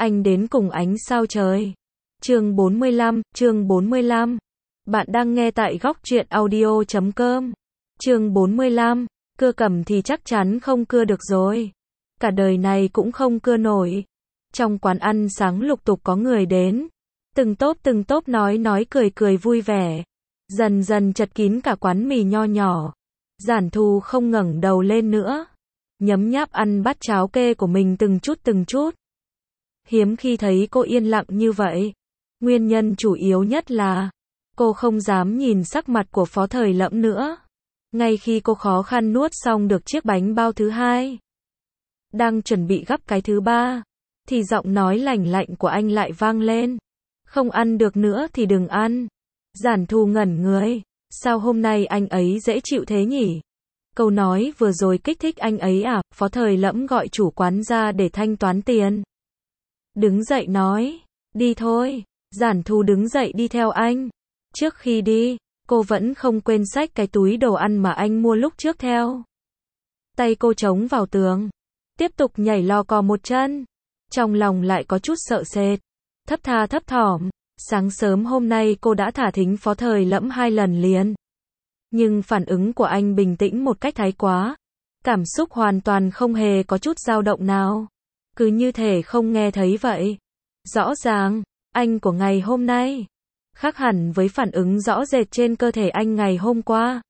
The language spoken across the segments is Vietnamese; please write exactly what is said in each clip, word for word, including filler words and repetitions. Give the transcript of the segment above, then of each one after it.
Anh đến cùng ánh sao trời. Chương bốn mươi lăm, chương bốn mươi lăm. Bạn đang nghe tại góc truyện audio chấm com. Chương bốn mươi lăm, cưa cầm thì chắc chắn không cưa được rồi. Cả đời này cũng không cưa nổi. Trong quán ăn sáng lục tục có người đến. Từng tốp từng tốp nói nói cười cười vui vẻ. Dần dần chật kín cả quán mì nho nhỏ. Giản Thu không ngẩng đầu lên nữa. Nhấm nháp ăn bát cháo kê của mình từng chút từng chút. Hiếm khi thấy cô yên lặng như vậy. Nguyên nhân chủ yếu nhất là cô không dám nhìn sắc mặt của Phó Thời Lẫm nữa. Ngay khi cô khó khăn nuốt xong được chiếc bánh bao thứ hai, đang chuẩn bị gắp cái thứ ba, thì giọng nói lành lạnh của anh lại vang lên. Không ăn được nữa thì đừng ăn. Giản Thu ngẩn người. Sao hôm nay anh ấy dễ chịu thế nhỉ? Câu nói vừa rồi kích thích anh ấy à? Phó Thời Lẫm gọi chủ quán ra để thanh toán tiền. Đứng dậy nói, đi thôi. Giản Thu đứng dậy đi theo anh. Trước khi đi, cô vẫn không quên xách cái túi đồ ăn mà anh mua lúc trước theo. Tay cô chống vào tường, tiếp tục nhảy lò cò một chân. Trong lòng lại có chút sợ sệt, thấp tha thấp thỏm. Sáng sớm hôm nay cô đã thả thính Phó Thời Lẫm hai lần liền. Nhưng phản ứng của anh bình tĩnh một cách thái quá. Cảm xúc hoàn toàn không hề có chút dao động nào. Cứ như thể không nghe thấy vậy. Rõ ràng, anh của ngày hôm nay khác hẳn với phản ứng rõ rệt trên cơ thể anh ngày hôm qua.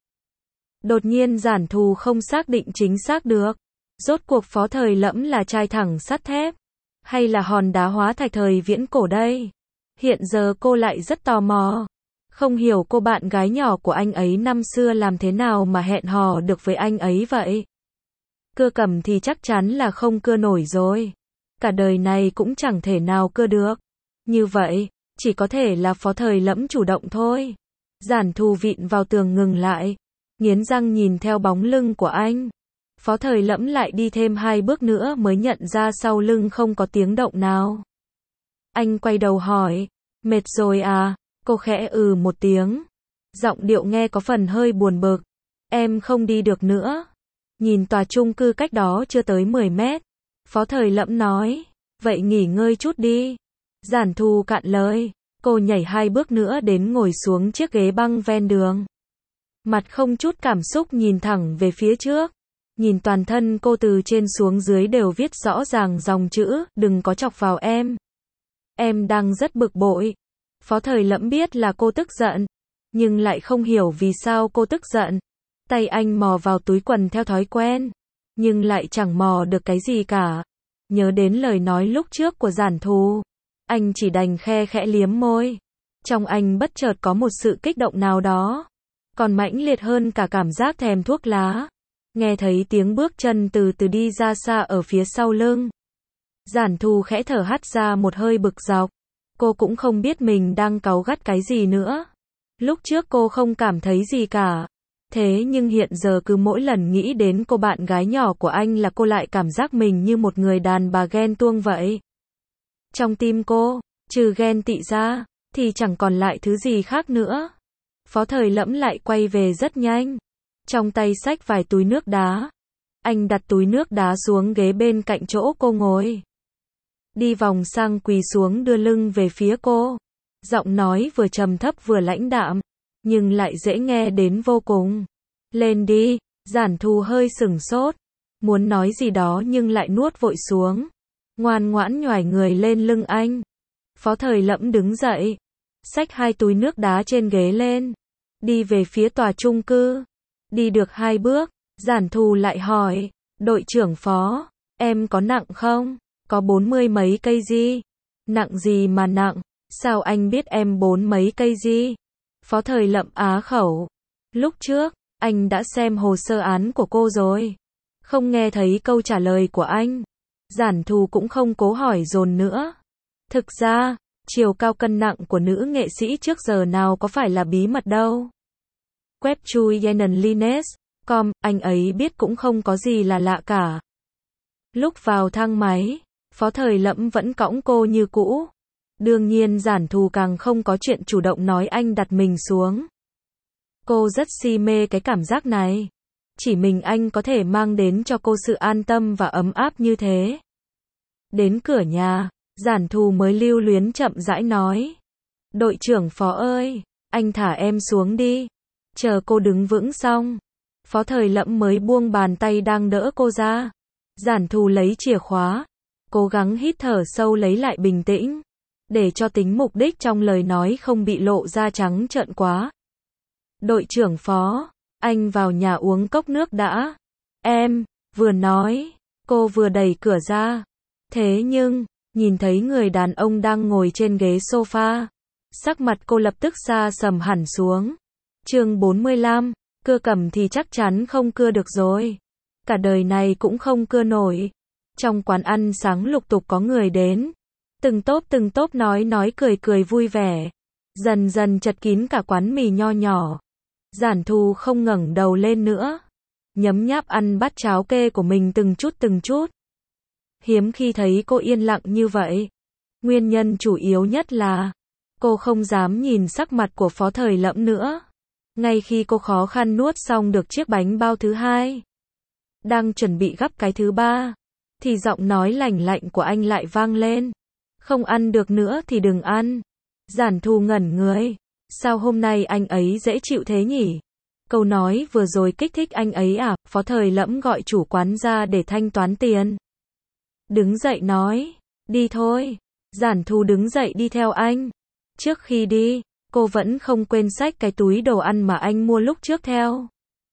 Đột nhiên Giản Thu không xác định chính xác được. Rốt cuộc Phó Thời Lẫm là trai thẳng sắt thép, hay là hòn đá hóa thạch thời viễn cổ đây? Hiện giờ cô lại rất tò mò. Không hiểu cô bạn gái nhỏ của anh ấy năm xưa làm thế nào mà hẹn hò được với anh ấy vậy. Cưa cầm thì chắc chắn là không cưa nổi rồi. Cả đời này cũng chẳng thể nào cưa được. Như vậy, chỉ có thể là Phó Thời Lẫm chủ động thôi. Giản Thu vịn vào tường ngừng lại, nghiến răng nhìn theo bóng lưng của anh. Phó Thời Lẫm lại đi thêm hai bước nữa mới nhận ra sau lưng không có tiếng động nào. Anh quay đầu hỏi, mệt rồi à? Cô khẽ ừ một tiếng. Giọng điệu nghe có phần hơi buồn bực. Em không đi được nữa. Nhìn tòa chung cư cách đó chưa tới mười mét. Phó Thời Lẫm nói, vậy nghỉ ngơi chút đi. Giản Thu cạn lời. Cô nhảy hai bước nữa đến ngồi xuống chiếc ghế băng ven đường. Mặt không chút cảm xúc nhìn thẳng về phía trước. Nhìn toàn thân cô từ trên xuống dưới đều viết rõ ràng dòng chữ, đừng có chọc vào em. Em đang rất bực bội. Phó Thời Lẫm biết là cô tức giận, nhưng lại không hiểu vì sao cô tức giận. Tay anh mò vào túi quần theo thói quen, nhưng lại chẳng mò được cái gì cả. Nhớ đến lời nói lúc trước của Giản Thu, anh chỉ đành khe khẽ liếm môi. Trong anh bất chợt có một sự kích động nào đó, còn mãnh liệt hơn cả cảm giác thèm thuốc lá. Nghe thấy tiếng bước chân từ từ đi ra xa ở phía sau lưng. Giản Thu khẽ thở hắt ra một hơi bực dọc. Cô cũng không biết mình đang cáu gắt cái gì nữa. Lúc trước cô không cảm thấy gì cả. Thế nhưng hiện giờ cứ mỗi lần nghĩ đến cô bạn gái nhỏ của anh là cô lại cảm giác mình như một người đàn bà ghen tuông vậy. Trong tim cô, trừ ghen tị ra, thì chẳng còn lại thứ gì khác nữa. Phó Thời Lẫm lại quay về rất nhanh. Trong tay xách vài túi nước đá. Anh đặt túi nước đá xuống ghế bên cạnh chỗ cô ngồi. Đi vòng sang quỳ xuống đưa lưng về phía cô. Giọng nói vừa trầm thấp vừa lãnh đạm, nhưng lại dễ nghe đến vô cùng. Lên đi. Giản Thu hơi sửng sốt, muốn nói gì đó nhưng lại nuốt vội xuống. Ngoan ngoãn nhoài người lên lưng anh. Phó Thời Lẫm đứng dậy, xách hai túi nước đá trên ghế lên, đi về phía tòa chung cư. Đi được hai bước, Giản Thu lại hỏi, đội trưởng Phó, em có nặng không? Có bốn mươi mấy cây gì? Nặng gì mà nặng? Sao anh biết em bốn mấy cây gì? Phó Thời Lẫm á khẩu. Lúc trước, anh đã xem hồ sơ án của cô rồi. Không nghe thấy câu trả lời của anh. Giản Thu cũng không cố hỏi dồn nữa. Thực ra, chiều cao cân nặng của nữ nghệ sĩ trước giờ nào có phải là bí mật đâu. Web chui Yenan Lines chấm com, anh ấy biết cũng không có gì là lạ cả. Lúc vào thang máy, Phó Thời Lẫm vẫn cõng cô như cũ. Đương nhiên Giản Thu càng không có chuyện chủ động nói anh đặt mình xuống. Cô rất si mê cái cảm giác này. Chỉ mình anh có thể mang đến cho cô sự an tâm và ấm áp như thế. Đến cửa nhà, Giản Thù mới lưu luyến chậm rãi nói. Đội trưởng Phó ơi, anh thả em xuống đi. Chờ cô đứng vững xong. Phó Thời Lẫm mới buông bàn tay đang đỡ cô ra. Giản Thù lấy chìa khóa. Cố gắng hít thở sâu lấy lại bình tĩnh. Để cho tính mục đích trong lời nói không bị lộ ra trắng trợn quá. Đội trưởng Phó, anh vào nhà uống cốc nước đã. Em, vừa nói, cô vừa đẩy cửa ra. Thế nhưng, nhìn thấy người đàn ông đang ngồi trên ghế sofa. Sắc mặt cô lập tức xa sầm hẳn xuống. Chương bốn mươi lăm, cưa cầm thì chắc chắn không cưa được rồi. Cả đời này cũng không cưa nổi. Trong quán ăn sáng lục tục có người đến. Từng tốp từng tốp nói nói cười cười vui vẻ. Dần dần chật kín cả quán mì nho nhỏ. Giản Thù không ngẩng đầu lên nữa. Nhấm nháp ăn bát cháo kê của mình từng chút từng chút. Hiếm khi thấy cô yên lặng như vậy. Nguyên nhân chủ yếu nhất là cô không dám nhìn sắc mặt của Phó Thời Lẫm nữa. Ngay khi cô khó khăn nuốt xong được chiếc bánh bao thứ hai, đang chuẩn bị gắp cái thứ ba, thì giọng nói lành lạnh của anh lại vang lên. Không ăn được nữa thì đừng ăn. Giản Thù ngẩn người. Sao hôm nay anh ấy dễ chịu thế nhỉ? Câu nói vừa rồi kích thích anh ấy à? Phó Thời Lẫm gọi chủ quán ra để thanh toán tiền. Đứng dậy nói, đi thôi. Giản Thù đứng dậy đi theo anh. Trước khi đi, cô vẫn không quên xách cái túi đồ ăn mà anh mua lúc trước theo.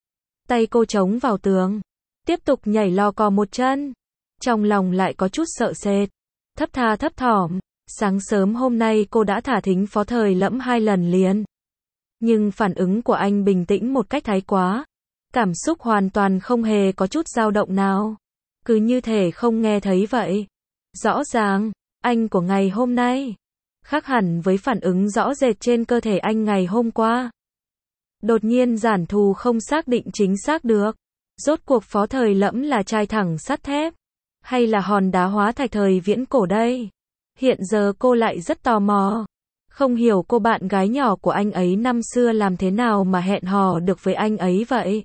Tay cô chống vào tường, tiếp tục nhảy lò cò một chân. Trong lòng lại có chút sợ sệt, thấp tha thấp thỏm. Sáng sớm hôm nay cô đã thả thính Phó Thời Lẫm hai lần liền. Nhưng phản ứng của anh bình tĩnh một cách thái quá. Cảm xúc hoàn toàn không hề có chút dao động nào. Cứ như thể không nghe thấy vậy. Rõ ràng, anh của ngày hôm nay khác hẳn với phản ứng rõ rệt trên cơ thể anh ngày hôm qua. Đột nhiên Giản Thù không xác định chính xác được. Rốt cuộc Phó Thời Lẫm là trai thẳng sắt thép, hay là hòn đá hóa thạch thời viễn cổ đây? Hiện giờ cô lại rất tò mò. Không hiểu cô bạn gái nhỏ của anh ấy năm xưa làm thế nào mà hẹn hò được với anh ấy vậy.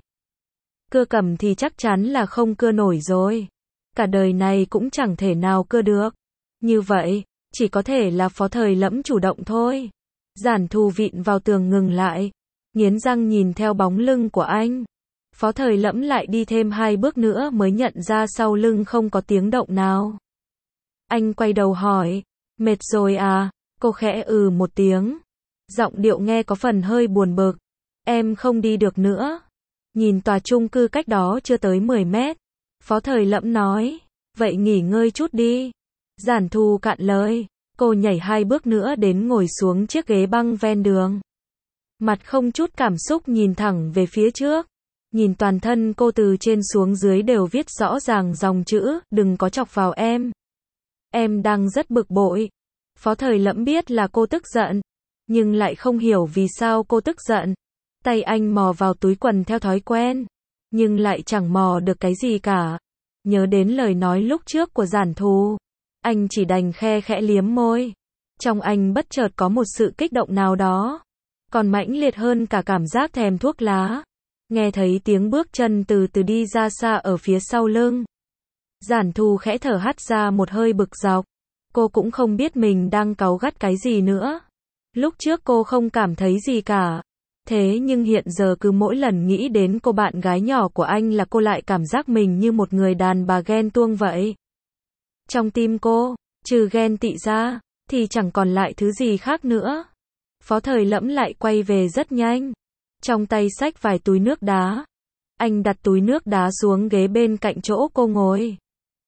Cưa cầm thì chắc chắn là không cưa nổi rồi. Cả đời này cũng chẳng thể nào cưa được. Như vậy, chỉ có thể là Phó Thời Lẫm chủ động thôi. Giản Thù vịn vào tường ngừng lại. Nghiến răng nhìn theo bóng lưng của anh. Phó Thời Lẫm lại đi thêm hai bước nữa mới nhận ra sau lưng không có tiếng động nào. Anh quay đầu hỏi, mệt rồi à? Cô khẽ ừ một tiếng. Giọng điệu nghe có phần hơi buồn bực. Em không đi được nữa. Nhìn tòa chung cư cách đó chưa tới mười mét. Phó Thời Lẫm nói, vậy nghỉ ngơi chút đi. Giản Thù cạn lời. Cô nhảy hai bước nữa đến ngồi xuống chiếc ghế băng ven đường. Mặt không chút cảm xúc nhìn thẳng về phía trước. Nhìn toàn thân cô từ trên xuống dưới đều viết rõ ràng dòng chữ, đừng có chọc vào em. Em đang rất bực bội. Phó Thời Lẫm biết là cô tức giận, nhưng lại không hiểu vì sao cô tức giận. Tay anh mò vào túi quần theo thói quen, nhưng lại chẳng mò được cái gì cả. Nhớ đến lời nói lúc trước của Giản Thù, anh chỉ đành khe khẽ liếm môi. Trong anh bất chợt có một sự kích động nào đó, còn mãnh liệt hơn cả cảm giác thèm thuốc lá. Nghe thấy tiếng bước chân từ từ đi ra xa ở phía sau lưng. Giản Thù khẽ thở hắt ra một hơi bực dọc. Cô cũng không biết mình đang cáu gắt cái gì nữa. Lúc trước cô không cảm thấy gì cả. Thế nhưng hiện giờ cứ mỗi lần nghĩ đến cô bạn gái nhỏ của anh là cô lại cảm giác mình như một người đàn bà ghen tuông vậy. Trong tim cô, trừ ghen tị ra, thì chẳng còn lại thứ gì khác nữa. Phó Thời Lẫm lại quay về rất nhanh. Trong tay xách vài túi nước đá. Anh đặt túi nước đá xuống ghế bên cạnh chỗ cô ngồi.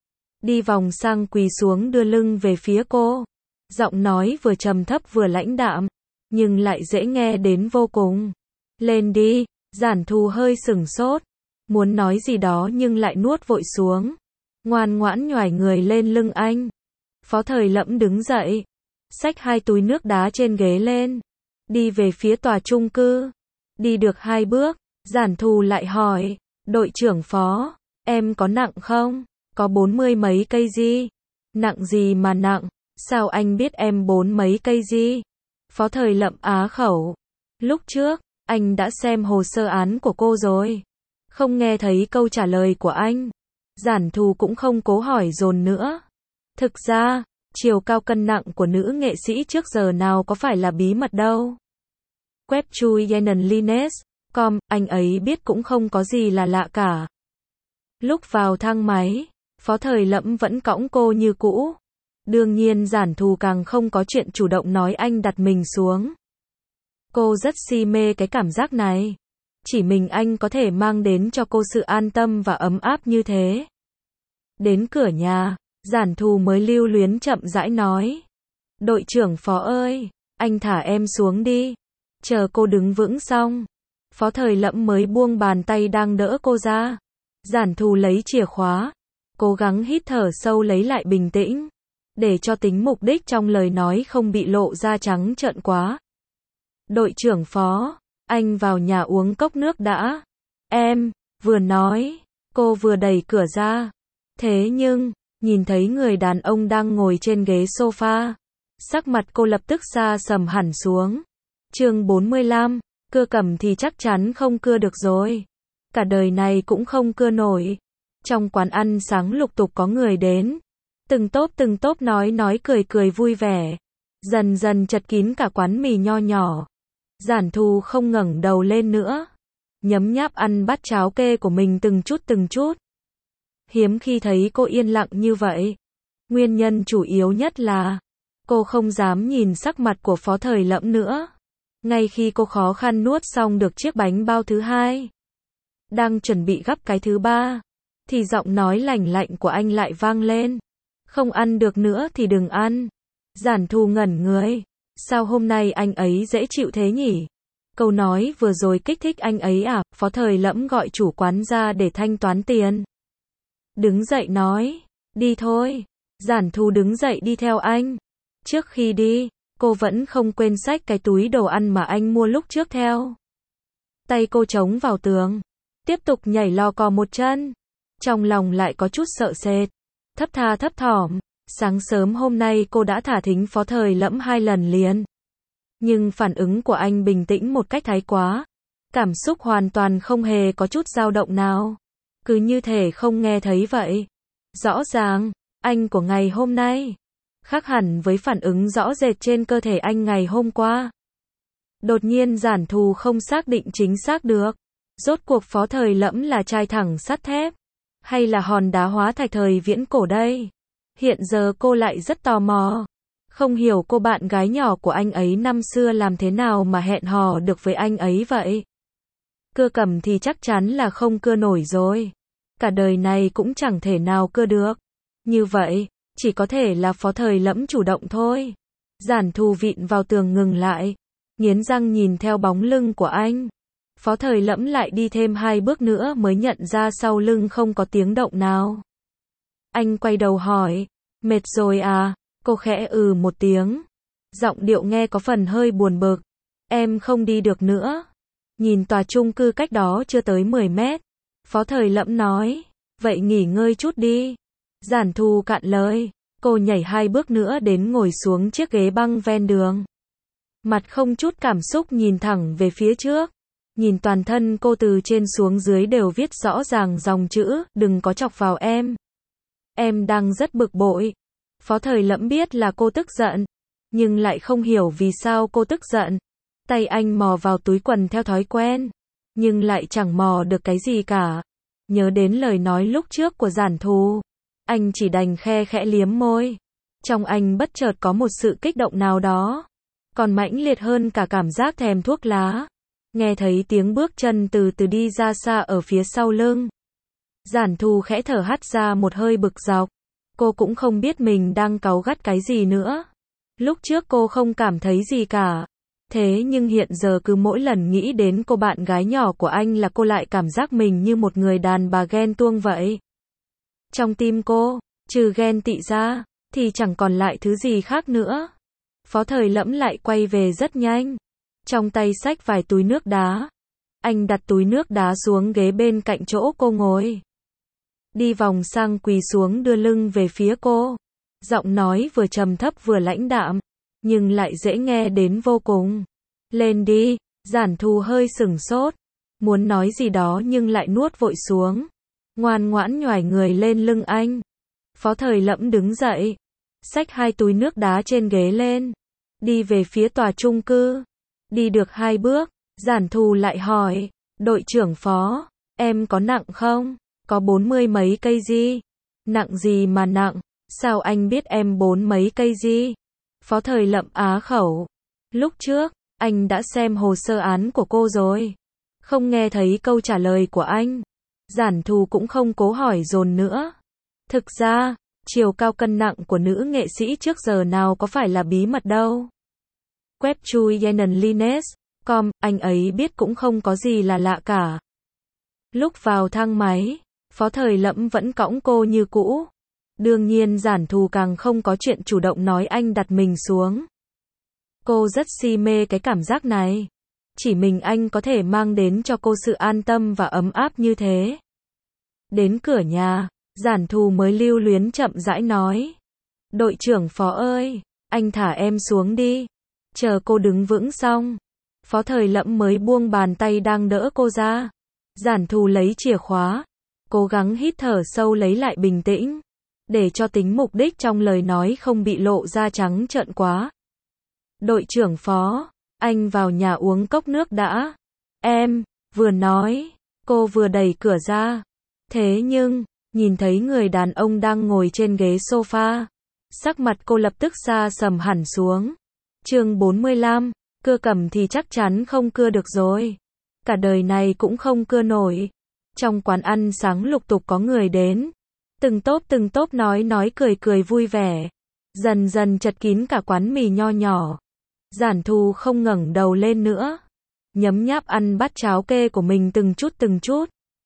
Đi vòng sang quỳ xuống đưa lưng về phía cô. Giọng nói vừa trầm thấp vừa lãnh đạm, nhưng lại dễ nghe đến vô cùng. Lên đi. Giản Thù hơi sửng sốt, muốn nói gì đó nhưng lại nuốt vội xuống. Ngoan ngoãn nhoài người lên lưng anh. Phó Thời Lẫm đứng dậy, xách hai túi nước đá trên ghế lên, đi về phía tòa chung cư. Đi được hai bước, Giản Thù lại hỏi, đội trưởng Phó, em có nặng không? Có bốn mươi mấy cây gì? Nặng gì mà nặng? Sao anh biết em bốn mấy cây gì? Phó Thời Lẫm á khẩu. Lúc trước, anh đã xem hồ sơ án của cô rồi. Không nghe thấy câu trả lời của anh. Giản Thù cũng không cố hỏi dồn nữa. Thực ra, Chiều cao cân nặng của nữ nghệ sĩ trước giờ nào có phải là bí mật đâu. Web chui Yenenlines chấm com, anh ấy biết cũng không có gì là lạ cả. Lúc vào thang máy, Phó Thời Lẫm vẫn cõng cô như cũ. Đương nhiên Giản Thù càng không có chuyện chủ động nói anh đặt mình xuống. Cô rất si mê cái cảm giác này. Chỉ mình anh có thể mang đến cho cô sự an tâm và ấm áp như thế. Đến cửa nhà, Giản Thù mới lưu luyến chậm rãi nói. Đội trưởng Phó ơi, anh thả em xuống đi. Chờ cô đứng vững xong, Phó Thời Lẫm mới buông bàn tay đang đỡ cô ra. Giản Thù lấy chìa khóa, cố gắng hít thở sâu lấy lại bình tĩnh, để cho tính mục đích trong lời nói không bị lộ ra trắng trợn quá. Đội trưởng Phó, anh vào nhà uống cốc nước đã. Em, vừa nói, cô vừa đẩy cửa ra. Thế nhưng, nhìn thấy người đàn ông đang ngồi trên ghế sofa, sắc mặt cô lập tức xa sầm hẳn xuống. Chương bốn mươi lăm, cưa cầm thì chắc chắn không cưa được rồi. Cả đời này cũng không cưa nổi. Trong quán ăn sáng lục tục có người đến. Từng tốp từng tốp nói nói cười cười vui vẻ. Dần dần chật kín cả quán mì nho nhỏ. Giản Thù không ngẩng đầu lên nữa. Nhấm nháp ăn bát cháo kê của mình từng chút từng chút. Hiếm khi thấy cô yên lặng như vậy. Nguyên nhân chủ yếu nhất là cô không dám nhìn sắc mặt của Phó Thời Lẫm nữa. Ngay khi cô khó khăn nuốt xong được chiếc bánh bao thứ hai, đang chuẩn bị gắp cái thứ ba, thì giọng nói lành lạnh của anh lại vang lên. Không ăn được nữa thì đừng ăn. Giản Thù ngẩn người. Sao hôm nay anh ấy dễ chịu thế nhỉ? Câu nói vừa rồi kích thích anh ấy à? Phó Thời Lẫm gọi chủ quán ra để thanh toán tiền. Đứng dậy nói, đi thôi. Giản Thù đứng dậy đi theo anh. Trước khi đi, cô vẫn không quên xách cái túi đồ ăn mà anh mua lúc trước theo. Tay cô chống vào tường, tiếp tục nhảy lò cò một chân. Trong lòng lại có chút sợ sệt, thấp tha thấp thỏm. Sáng sớm hôm nay cô đã thả thính Phó Thời Lẫm hai lần liền. Nhưng phản ứng của anh bình tĩnh một cách thái quá. Cảm xúc hoàn toàn không hề có chút dao động nào. Cứ như thể không nghe thấy vậy. Rõ ràng, anh của ngày hôm nay khác hẳn với phản ứng rõ rệt trên cơ thể anh ngày hôm qua. Đột nhiên Giản Thù không xác định chính xác được. Rốt cuộc Phó Thời Lẫm là trai thẳng sắt thép, hay là hòn đá hóa thạch thời viễn cổ đây? Hiện giờ cô lại rất tò mò. Không hiểu cô bạn gái nhỏ của anh ấy năm xưa làm thế nào mà hẹn hò được với anh ấy vậy. Cưa cầm thì chắc chắn là không cưa nổi rồi. Cả đời này cũng chẳng thể nào cưa được. Như vậy, chỉ có thể là Phó Thời Lẫm chủ động thôi. Giản Thù vịn vào tường ngừng lại, nghiến răng nhìn theo bóng lưng của anh. Phó Thời Lẫm lại đi thêm hai bước nữa mới nhận ra sau lưng không có tiếng động nào. Anh quay đầu hỏi, mệt rồi à? Cô khẽ ừ một tiếng. Giọng điệu nghe có phần hơi buồn bực. Em không đi được nữa. Nhìn tòa chung cư cách đó chưa tới mười mét. Phó Thời Lẫm nói, vậy nghỉ ngơi chút đi. Giản Thù cạn lời. Cô nhảy hai bước nữa đến ngồi xuống chiếc ghế băng ven đường. Mặt không chút cảm xúc nhìn thẳng về phía trước. Nhìn toàn thân cô từ trên xuống dưới đều viết rõ ràng dòng chữ, đừng có chọc vào em. Em đang rất bực bội. Phó Thời Lẫm biết là cô tức giận, nhưng lại không hiểu vì sao cô tức giận. Tay anh mò vào túi quần theo thói quen, nhưng lại chẳng mò được cái gì cả. Nhớ đến lời nói lúc trước của Giản Thù, anh chỉ đành khe khẽ liếm môi. Trong anh bất chợt có một sự kích động nào đó, còn mãnh liệt hơn cả cảm giác thèm thuốc lá. Nghe thấy tiếng bước chân từ từ đi ra xa ở phía sau lưng. Giản Thù khẽ thở hắt ra một hơi bực dọc. Cô cũng không biết mình đang cáu gắt cái gì nữa. Lúc trước cô không cảm thấy gì cả. Thế nhưng hiện giờ cứ mỗi lần nghĩ đến cô bạn gái nhỏ của anh là cô lại cảm giác mình như một người đàn bà ghen tuông vậy. Trong tim cô, trừ ghen tị ra, thì chẳng còn lại thứ gì khác nữa. Phó Thời Lẫm lại quay về rất nhanh. Trong tay xách vài túi nước đá. Anh đặt túi nước đá xuống ghế bên cạnh chỗ cô ngồi. Đi vòng sang quỳ xuống đưa lưng về phía cô. Giọng nói vừa trầm thấp vừa lãnh đạm, nhưng lại dễ nghe đến vô cùng. Lên đi. Giản Thù hơi sửng sốt, muốn nói gì đó nhưng lại nuốt vội xuống. Ngoan ngoãn nhoài người lên lưng anh. Phó Thời Lẫm đứng dậy. xách hai túi nước đá trên ghế lên, đi về phía tòa chung cư. Đi được hai bước, Giản Thù lại hỏi, đội trưởng Phó, em có nặng không? Có bốn mươi mấy cây gì? Nặng gì mà nặng? Sao anh biết em bốn mấy cây gì? Phó Thời Lậm á khẩu. Lúc trước, anh đã xem hồ sơ án của cô rồi. Không nghe thấy câu trả lời của anh. Giản Thù cũng không cố hỏi dồn nữa. Thực ra, chiều cao cân nặng của nữ nghệ sĩ trước giờ nào có phải là bí mật đâu. Web chui Yenon Lines, com, anh ấy biết cũng không có gì là lạ cả. Lúc vào thang máy, Phó Thời Lẫm vẫn cõng cô như cũ. Đương nhiên Giản Thù càng không có chuyện chủ động nói anh đặt mình xuống. Cô rất si mê cái cảm giác này. Chỉ mình anh có thể mang đến cho cô sự an tâm và ấm áp như thế. Đến cửa nhà, Giản Thù mới lưu luyến chậm rãi nói. Đội trưởng Phó ơi, anh thả em xuống đi. Chờ cô đứng vững xong. Phó Thời Lẫm mới buông bàn tay đang đỡ cô ra. Giản Thù lấy chìa khóa. Cố gắng hít thở sâu lấy lại bình tĩnh. Để cho tính mục đích trong lời nói không bị lộ ra trắng trợn quá. Đội trưởng Phó, anh vào nhà uống cốc nước đã. Em, vừa nói, cô vừa đẩy cửa ra. Thế nhưng, nhìn thấy người đàn ông đang ngồi trên ghế sofa. Sắc mặt cô lập tức xa sầm hẳn xuống. Chương bốn mươi lăm, cưa cầm thì chắc chắn không cưa được rồi. Cả đời này cũng không cưa nổi. Trong quán ăn sáng lục tục có người đến. Từng tốp từng tốp nói nói cười cười vui vẻ. Dần dần chật kín cả quán mì nho nhỏ. Giản Thù không ngẩng đầu lên nữa. Nhấm nháp ăn bát cháo kê của mình từng chút từng chút.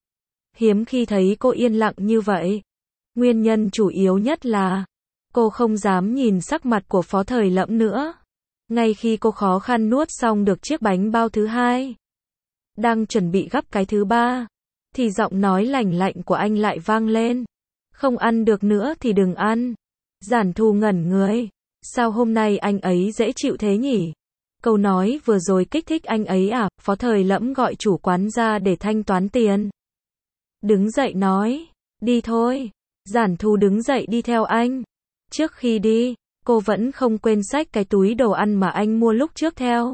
Hiếm khi thấy cô yên lặng như vậy. Nguyên nhân chủ yếu nhất là cô không dám nhìn sắc mặt của Phó Thời Lẫm nữa. Ngay khi cô khó khăn nuốt xong được chiếc bánh bao thứ hai, đang chuẩn bị gắp cái thứ ba, thì giọng nói lành lạnh của anh lại vang lên. Không ăn được nữa thì đừng ăn. Giản Thù ngẩn người. Sao hôm nay anh ấy dễ chịu thế nhỉ? Câu nói vừa rồi kích thích anh ấy à? Phó Thời Lẫm gọi chủ quán ra để thanh toán tiền. Đứng dậy nói, đi thôi. Giản Thù đứng dậy đi theo anh. Trước khi đi, cô vẫn không quên xách cái túi đồ ăn mà anh mua lúc trước theo.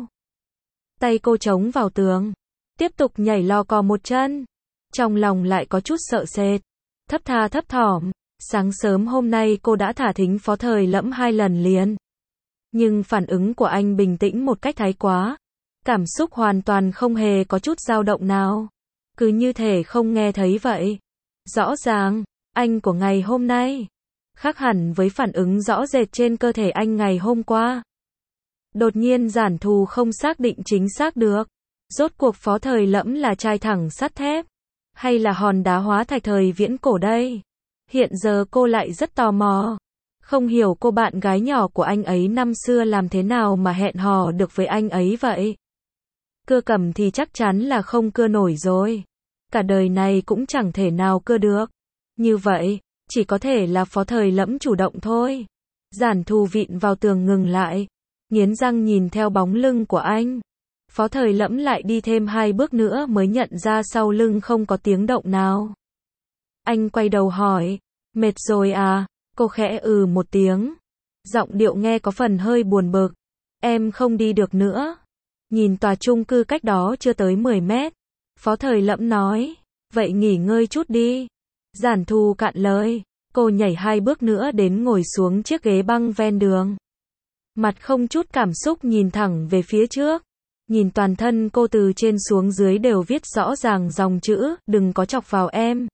Tay cô chống vào tường, tiếp tục nhảy lò cò một chân. Trong lòng lại có chút sợ sệt, thấp tha thấp thỏm. Sáng sớm hôm nay cô đã thả thính Phó Thời Lẫm hai lần liền. Nhưng phản ứng của anh bình tĩnh một cách thái quá. Cảm xúc hoàn toàn không hề có chút dao động nào. Cứ như thể không nghe thấy vậy. Rõ ràng, anh của ngày hôm nay khác hẳn với phản ứng rõ rệt trên cơ thể anh ngày hôm qua. Đột nhiên Giản Thù không xác định chính xác được. Rốt cuộc Phó Thời Lẫm là trai thẳng sắt thép, hay là hòn đá hóa thạch thời viễn cổ đây? Hiện giờ cô lại rất tò mò. Không hiểu cô bạn gái nhỏ của anh ấy năm xưa làm thế nào mà hẹn hò được với anh ấy vậy. Cưa cầm thì chắc chắn là không cưa nổi rồi. Cả đời này cũng chẳng thể nào cưa được. Như vậy, chỉ có thể là Phó Thời Lẫm chủ động thôi. Giản Thù vịn vào tường ngừng lại. Nghiến răng nhìn theo bóng lưng của anh. Phó Thời Lẫm lại đi thêm hai bước nữa mới nhận ra sau lưng không có tiếng động nào. Anh quay đầu hỏi, mệt rồi à? Cô khẽ ừ một tiếng. Giọng điệu nghe có phần hơi buồn bực. Em không đi được nữa. Nhìn tòa chung cư cách đó chưa tới mười mét. Phó Thời Lẫm nói, vậy nghỉ ngơi chút đi. Giản Thù cạn lời. Cô nhảy hai bước nữa đến ngồi xuống chiếc ghế băng ven đường. Mặt không chút cảm xúc nhìn thẳng về phía trước. Nhìn toàn thân cô từ trên xuống dưới đều viết rõ ràng dòng chữ, đừng có chọc vào em.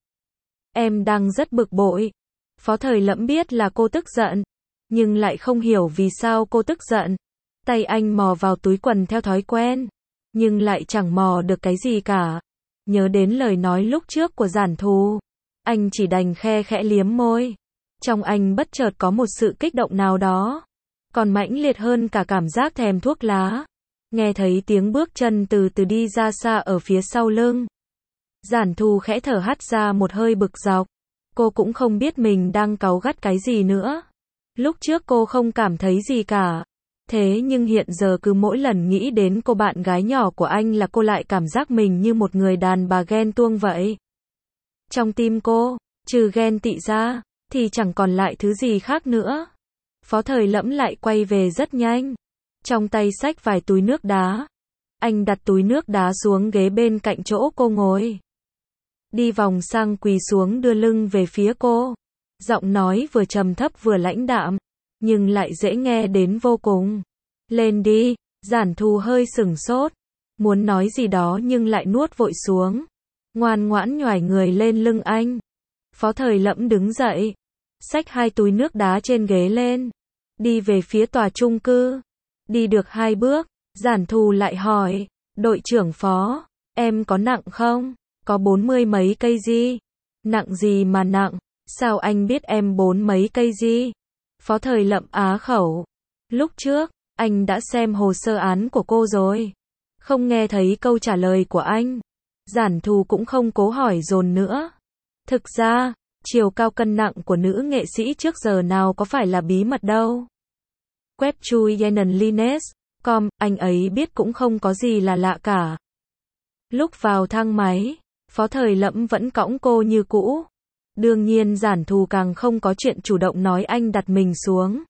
Em đang rất bực bội. Phó Thời Lẫm biết là cô tức giận, nhưng lại không hiểu vì sao cô tức giận. Tay anh mò vào túi quần theo thói quen, nhưng lại chẳng mò được cái gì cả. Nhớ đến lời nói lúc trước của Giản Thù, anh chỉ đành khe khẽ liếm môi. Trong anh bất chợt có một sự kích động nào đó, còn mãnh liệt hơn cả cảm giác thèm thuốc lá. Nghe thấy tiếng bước chân từ từ đi ra xa ở phía sau lưng. Giản Thù khẽ thở hắt ra một hơi bực dọc. Cô cũng không biết mình đang cáu gắt cái gì nữa. Lúc trước cô không cảm thấy gì cả. Thế nhưng hiện giờ cứ mỗi lần nghĩ đến cô bạn gái nhỏ của anh là cô lại cảm giác mình như một người đàn bà ghen tuông vậy. Trong tim cô, trừ ghen tị ra, thì chẳng còn lại thứ gì khác nữa. Phó Thời Lẫm lại quay về rất nhanh. Trong tay xách vài túi nước đá. Anh đặt túi nước đá xuống ghế bên cạnh chỗ cô ngồi. Đi vòng sang quỳ xuống đưa lưng về phía cô. Giọng nói vừa trầm thấp vừa lãnh đạm, nhưng lại dễ nghe đến vô cùng. Lên đi, Giản Thù hơi sửng sốt. Muốn nói gì đó nhưng lại nuốt vội xuống. Ngoan ngoãn nhoài người lên lưng anh. Phó Thời Lẫm đứng dậy. Xách hai túi nước đá trên ghế lên. Đi về phía tòa chung cư. Đi được hai bước, Giản Thù lại hỏi. Đội trưởng Phó, em có nặng không? Có bốn mươi mấy cây gì? Nặng gì mà nặng? Sao anh biết em bốn mấy cây gì? Phó Thời Lẫm á khẩu. Lúc trước, anh đã xem hồ sơ án của cô rồi. Không nghe thấy câu trả lời của anh. Giản Thù cũng không cố hỏi dồn nữa. Thực ra, chiều cao cân nặng của nữ nghệ sĩ trước giờ nào có phải là bí mật đâu. Web chui Yenan Lines, com, anh ấy biết cũng không có gì là lạ cả. Lúc vào thang máy, Phó Thời Lẫm vẫn cõng cô như cũ. Đương nhiên Giản Thù càng không có chuyện chủ động nói anh đặt mình xuống.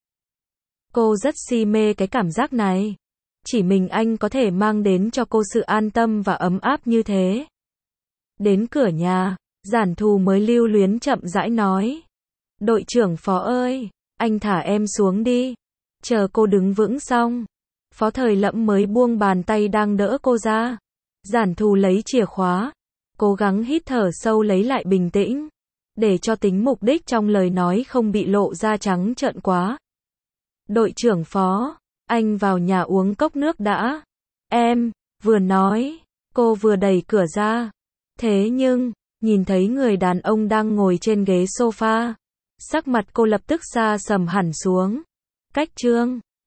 Cô rất si mê cái cảm giác này. Chỉ mình anh có thể mang đến cho cô sự an tâm và ấm áp như thế. Đến cửa nhà, Giản Thù mới lưu luyến chậm rãi nói. Đội trưởng Phó ơi, anh thả em xuống đi. Chờ cô đứng vững xong. Phó Thời Lẫm mới buông bàn tay đang đỡ cô ra. Giản Thù lấy chìa khóa. Cố gắng hít thở sâu lấy lại bình tĩnh. Để cho tính mục đích trong lời nói không bị lộ ra trắng trợn quá. Đội trưởng Phó, anh vào nhà uống cốc nước đã. Em, vừa nói, cô vừa đẩy cửa ra. Thế nhưng, nhìn thấy người đàn ông đang ngồi trên ghế sofa. Sắc mặt cô lập tức xa sầm hẳn xuống. Cách chương